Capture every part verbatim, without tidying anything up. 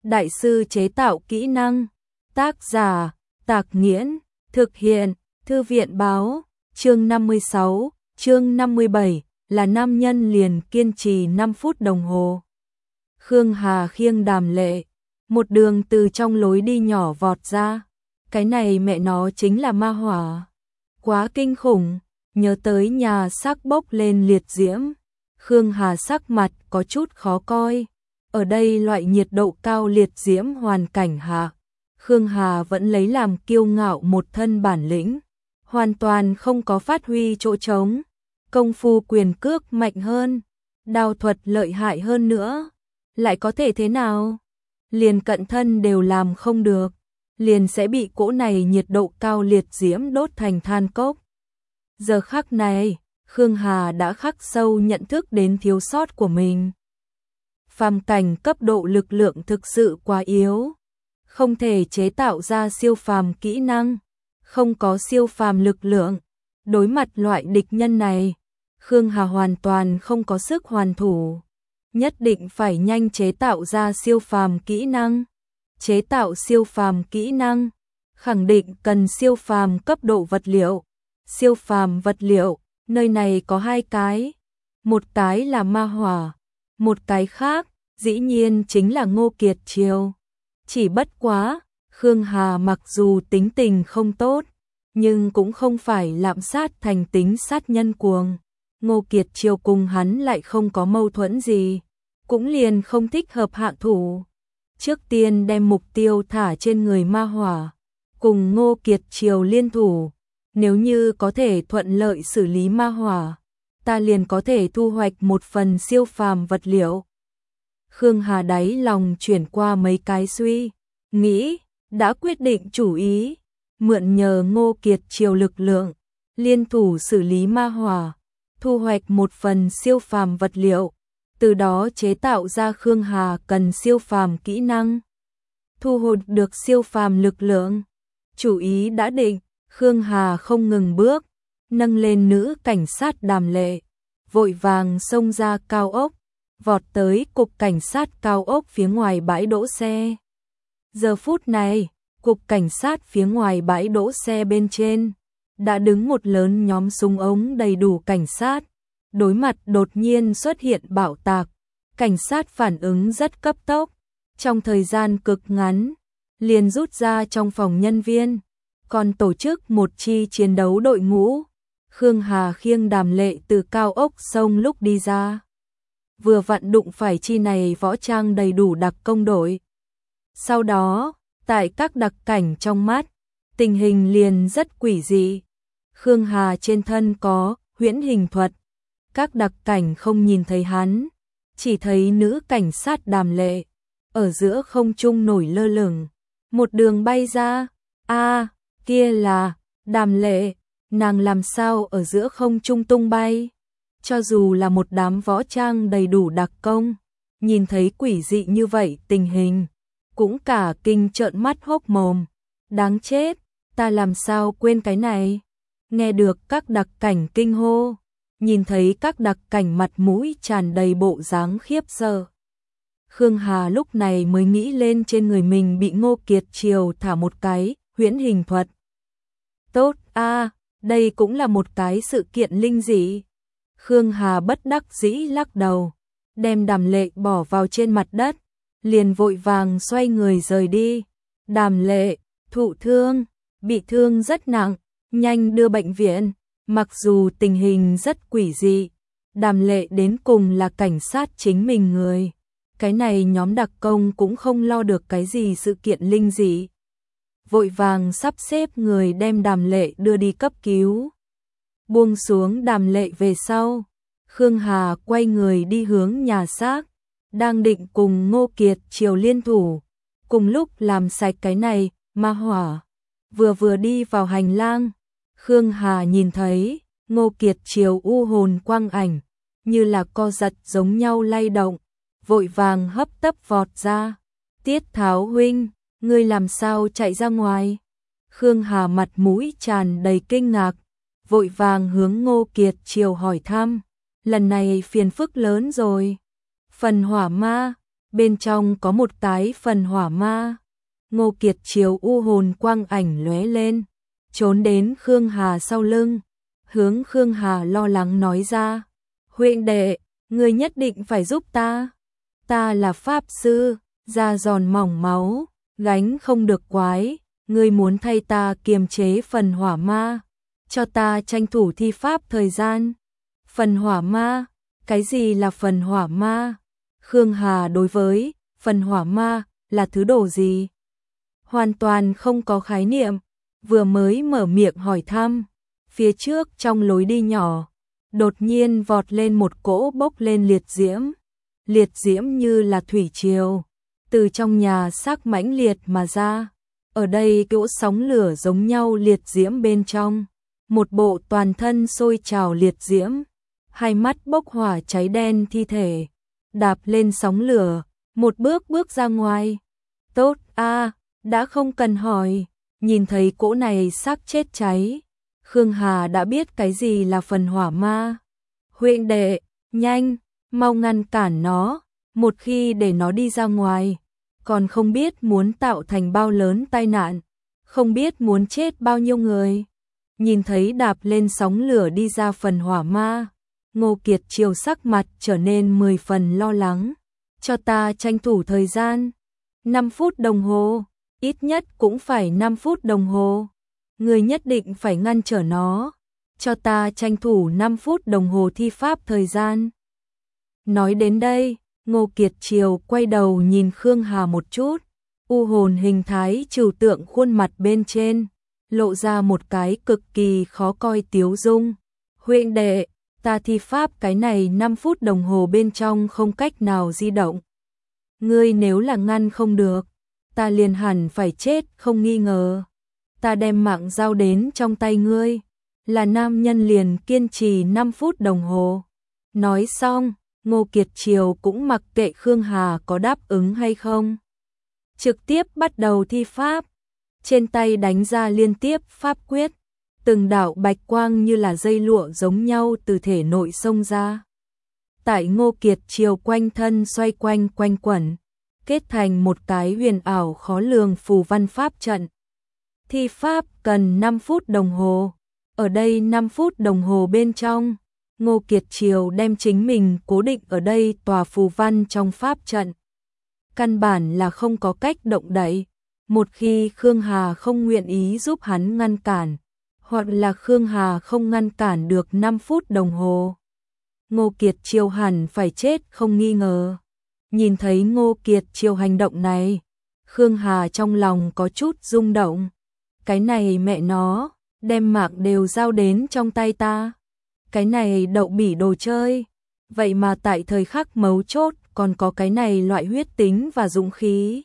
đại sư chế tạo kỹ năng. Tác giả, Tạc Nghiễn, thực hiện, Thư viện báo, chương năm mươi sáu, chương năm mươi bảy, là nam nhân liền kiên trì năm phút đồng hồ. Khương Hà khiêng Đàm Lệ, một đường từ trong lối đi nhỏ vọt ra. Cái này mẹ nó chính là ma hỏa. Quá kinh khủng, nhớ tới nhà xác bốc lên liệt diễm. Khương Hà sắc mặt có chút khó coi. Ở đây loại nhiệt độ cao liệt diễm hoàn cảnh hạ, Khương Hà vẫn lấy làm kiêu ngạo một thân bản lĩnh, hoàn toàn không có phát huy chỗ trống. Công phu quyền cước mạnh hơn, đao thuật lợi hại hơn nữa, lại có thể thế nào? Liền cận thân đều làm không được, liền sẽ bị cỗ này nhiệt độ cao liệt diễm đốt thành than cốc. Giờ khắc này, Khương Hà đã khắc sâu nhận thức đến thiếu sót của mình. Phàm cảnh cấp độ lực lượng thực sự quá yếu, không thể chế tạo ra siêu phàm kỹ năng, không có siêu phàm lực lượng. Đối mặt loại địch nhân này, Khương Hà hoàn toàn không có sức hoàn thủ, nhất định phải nhanh chế tạo ra siêu phàm kỹ năng. Chế tạo siêu phàm kỹ năng, khẳng định cần siêu phàm cấp độ vật liệu. Siêu phàm vật liệu, nơi này có hai cái, một cái là ma hỏa, một cái khác, dĩ nhiên chính là Ngô Kiệt Triều. Chỉ bất quá, Khương Hà mặc dù tính tình không tốt, nhưng cũng không phải lạm sát thành tính sát nhân cuồng. Ngô Kiệt Triều cùng hắn lại không có mâu thuẫn gì, cũng liền không thích hợp hạ thủ. Trước tiên đem mục tiêu thả trên người ma hỏa, cùng Ngô Kiệt Triều liên thủ. Nếu như có thể thuận lợi xử lý ma hỏa, ta liền có thể thu hoạch một phần siêu phàm vật liệu. Khương Hà đáy lòng chuyển qua mấy cái suy nghĩ, đã quyết định chủ ý, mượn nhờ Ngô Kiệt Triều lực lượng, liên thủ xử lý ma hỏa, thu hoạch một phần siêu phàm vật liệu, từ đó chế tạo ra Khương Hà cần siêu phàm kỹ năng, thu hồi được siêu phàm lực lượng. Chủ ý đã định, Khương Hà không ngừng bước, nâng lên nữ cảnh sát Đàm Lệ, vội vàng xông ra cao ốc, vọt tới cục cảnh sát cao ốc phía ngoài bãi đỗ xe. Giờ phút này, cục cảnh sát phía ngoài bãi đỗ xe bên trên, đã đứng một lớn nhóm súng ống đầy đủ cảnh sát. Đối mặt đột nhiên xuất hiện bạo tạc, cảnh sát phản ứng rất cấp tốc, trong thời gian cực ngắn, liền rút ra trong phòng nhân viên, còn tổ chức một chi chiến đấu đội ngũ. Khương Hà khiêng Đàm Lệ từ cao ốc sông lúc đi ra, vừa vặn đụng phải chi này võ trang đầy đủ đặc công đội. Sau đó, tại các đặc cảnh trong mắt, tình hình liền rất quỷ dị. Khương Hà trên thân có huyễn hình thuật, các đặc cảnh không nhìn thấy hắn, chỉ thấy nữ cảnh sát Đàm Lệ ở giữa không trung nổi lơ lửng, một đường bay ra. A, à, kia là Đàm Lệ, nàng làm sao ở giữa không trung tung bay? Cho dù là một đám võ trang đầy đủ đặc công, nhìn thấy quỷ dị như vậy tình hình, cũng cả kinh trợn mắt hốc mồm. Đáng chết, ta làm sao quên cái này? Nghe được các đặc cảnh kinh hô, nhìn thấy các đặc cảnh mặt mũi tràn đầy bộ dáng khiếp sợ, Khương Hà lúc này mới nghĩ lên trên người mình bị Ngô Kiệt Triều thả một cái huyễn hình thuật. Tốt a, à, đây cũng là một cái sự kiện linh dị. Khương Hà bất đắc dĩ lắc đầu, đem Đàm Lệ bỏ vào trên mặt đất, liền vội vàng xoay người rời đi. Đàm Lệ, thụ thương, bị thương rất nặng, nhanh đưa bệnh viện. Mặc dù tình hình rất quỷ dị, Đàm Lệ đến cùng là cảnh sát chính mình người, cái này nhóm đặc công cũng không lo được cái gì sự kiện linh dị, vội vàng sắp xếp người đem Đàm Lệ đưa đi cấp cứu. Buông xuống Đàm Lệ về sau, Khương Hà quay người đi hướng nhà xác, đang định cùng Ngô Kiệt Triều liên thủ, cùng lúc làm sạch cái này ma hỏa. Vừa vừa đi vào hành lang, Khương Hà nhìn thấy Ngô Kiệt Triều u hồn quang ảnh, như là co giật giống nhau lay động, vội vàng hấp tấp vọt ra. Tiết Tháo huynh, ngươi làm sao chạy ra ngoài? Khương Hà mặt mũi tràn đầy kinh ngạc, vội vàng hướng Ngô Kiệt Triều hỏi thăm. Lần này phiền phức lớn rồi. Phần hỏa ma, bên trong có một cái phần hỏa ma. Ngô Kiệt Triều u hồn quang ảnh lóe lên, trốn đến Khương Hà sau lưng, hướng Khương Hà lo lắng nói ra, huynh đệ, ngươi nhất định phải giúp ta, ta là pháp sư, da giòn mỏng máu, gánh không được quái, ngươi muốn thay ta kiềm chế phần hỏa ma, cho ta tranh thủ thi pháp thời gian. Phần hỏa ma, cái gì là phần hỏa ma? Khương Hà đối với phần hỏa ma là thứ đồ gì? Hoàn toàn không có khái niệm, vừa mới mở miệng hỏi thăm, phía trước trong lối đi nhỏ, đột nhiên vọt lên một cỗ bốc lên liệt diễm, liệt diễm như là thủy triều, từ trong nhà xác mãnh liệt mà ra, ở đây cỗ sóng lửa giống nhau liệt diễm bên trong, một bộ toàn thân sôi trào liệt diễm, hai mắt bốc hỏa cháy đen thi thể, đạp lên sóng lửa, một bước bước ra ngoài. Tốt a, đã không cần hỏi, nhìn thấy cỗ này xác chết cháy, Khương Hà đã biết cái gì là phần hỏa ma. Huynh đệ, nhanh, mau ngăn cản nó, một khi để nó đi ra ngoài, còn không biết muốn tạo thành bao lớn tai nạn, không biết muốn chết bao nhiêu người. Nhìn thấy đạp lên sóng lửa đi ra phần hỏa ma, Ngô Kiệt Triều sắc mặt trở nên mười phần lo lắng. Cho ta tranh thủ thời gian, năm phút đồng hồ, ít nhất cũng phải năm phút đồng hồ. Người nhất định phải ngăn trở nó, cho ta tranh thủ năm phút đồng hồ thi pháp thời gian. Nói đến đây, Ngô Kiệt Triều quay đầu nhìn Khương Hà một chút, u hồn hình thái trừu tượng khuôn mặt bên trên, lộ ra một cái cực kỳ khó coi tiếu dung. Huynh đệ, ta thi pháp cái này năm phút đồng hồ bên trong không cách nào di động. Ngươi nếu là ngăn không được, ta liền hẳn phải chết không nghi ngờ. Ta đem mạng giao đến trong tay ngươi, là nam nhân liền kiên trì năm phút đồng hồ. Nói xong, Ngô Kiệt Triều cũng mặc kệ Khương Hà có đáp ứng hay không. Trực tiếp bắt đầu thi pháp, trên tay đánh ra liên tiếp pháp quyết, từng đạo bạch quang như là dây lụa giống nhau từ thể nội xông ra. Tại Ngô Kiệt Triều quanh thân xoay quanh quanh quẩn, kết thành một cái huyền ảo khó lường phù văn pháp trận. Thi pháp cần năm phút đồng hồ, ở đây năm phút đồng hồ bên trong, Ngô Kiệt Triều đem chính mình cố định ở đây tòa phù văn trong pháp trận. Căn bản là không có cách động đậy, một khi Khương Hà không nguyện ý giúp hắn ngăn cản, hoặc là Khương Hà không ngăn cản được năm phút đồng hồ, Ngô Kiệt Triều hẳn phải chết không nghi ngờ. Nhìn thấy Ngô Kiệt Triều hành động này, Khương Hà trong lòng có chút rung động. Cái này mẹ nó, đem mạng đều giao đến trong tay ta. Cái này đậu bỉ đồ chơi. Vậy mà tại thời khắc mấu chốt còn có cái này loại huyết tính và dũng khí.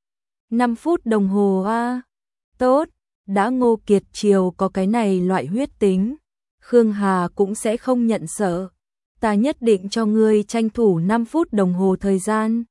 năm phút đồng hồ a, tốt, đã Ngô Kiệt Triều có cái này loại huyết tính, Khương Hà cũng sẽ không nhận sợ. Ta nhất định cho ngươi tranh thủ năm phút đồng hồ thời gian.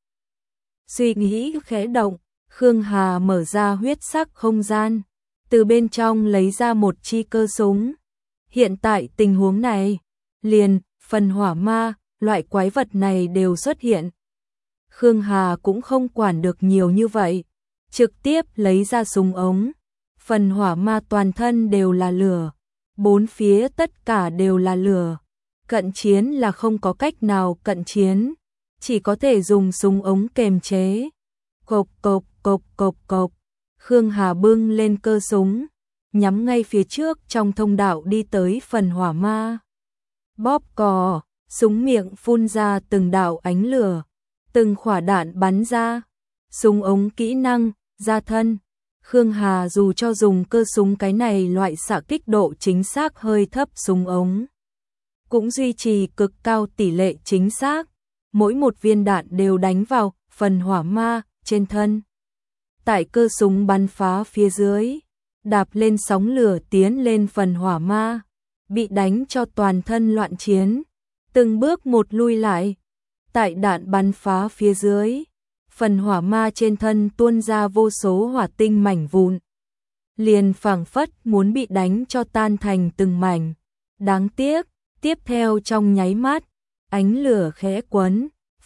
Suy nghĩ khẽ động, Khương Hà mở ra huyết sắc không gian, từ bên trong lấy ra một chi cơ súng. Hiện tại tình huống này, liền, phần hỏa ma, loại quái vật này đều xuất hiện. Khương Hà cũng không quản được nhiều như vậy, trực tiếp lấy ra súng ống. Phần hỏa ma toàn thân đều là lửa, bốn phía tất cả đều là lửa. Cận chiến là không có cách nào cận chiến, chỉ có thể dùng súng ống kềm chế. Cộp cộp cộp cộp cộp, Khương Hà bưng lên cơ súng, nhắm ngay phía trước trong thông đạo đi tới phần hỏa ma. Bóp cò, súng miệng phun ra từng đạo ánh lửa, từng quả đạn bắn ra. Súng ống kỹ năng, ra thân. Khương Hà dù cho dùng cơ súng cái này loại xạ kích độ chính xác hơi thấp súng ống, cũng duy trì cực cao tỷ lệ chính xác, mỗi một viên đạn đều đánh vào phần hỏa ma trên thân. Tại cơ súng bắn phá phía dưới, đạp lên sóng lửa tiến lên phần hỏa ma, bị đánh cho toàn thân loạn chiến, từng bước một lui lại. Tại đạn bắn phá phía dưới, phần hỏa ma trên thân tuôn ra vô số hỏa tinh mảnh vụn, liền phảng phất muốn bị đánh cho tan thành từng mảnh. Đáng tiếc, tiếp theo trong nháy mắt, ánh lửa khẽ quấn,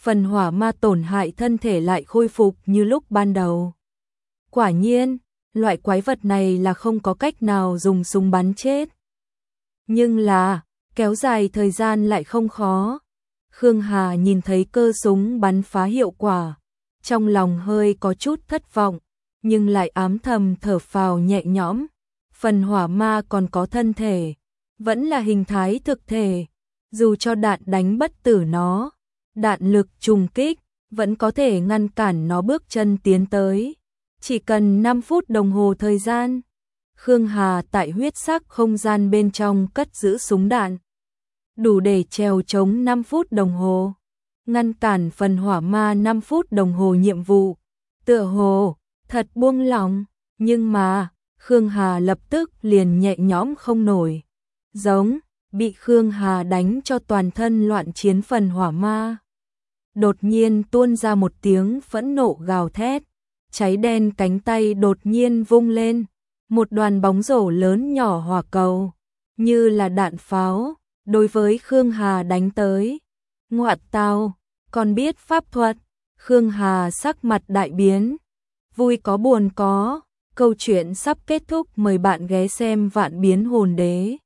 phần hỏa ma tổn hại thân thể lại khôi phục như lúc ban đầu. Quả nhiên, loại quái vật này là không có cách nào dùng súng bắn chết. Nhưng là, kéo dài thời gian lại không khó. Khương Hà nhìn thấy cơ súng bắn phá hiệu quả, trong lòng hơi có chút thất vọng, nhưng lại ám thầm thở phào nhẹ nhõm. Phần hỏa ma còn có thân thể, vẫn là hình thái thực thể, dù cho đạn đánh bất tử nó, đạn lực trùng kích vẫn có thể ngăn cản nó bước chân tiến tới. Chỉ cần năm phút đồng hồ thời gian, Khương Hà tại huyết sắc không gian bên trong cất giữ súng đạn, đủ để trèo chống năm phút đồng hồ, ngăn cản phần hỏa ma năm phút đồng hồ nhiệm vụ. Tựa hồ thật buông lỏng, nhưng mà Khương Hà lập tức liền nhẹ nhõm không nổi. Giống bị Khương Hà đánh cho toàn thân loạn chiến phần hỏa ma đột nhiên tuôn ra một tiếng phẫn nộ gào thét, cháy đen cánh tay đột nhiên vung lên, một đoàn bóng rổ lớn nhỏ hỏa cầu, như là đạn pháo, đối với Khương Hà đánh tới. Ngoại tao, còn biết pháp thuật. Khương Hà sắc mặt đại biến, vui có buồn có, câu chuyện sắp kết thúc, mời bạn ghé xem Vạn Biến Hồn Đế.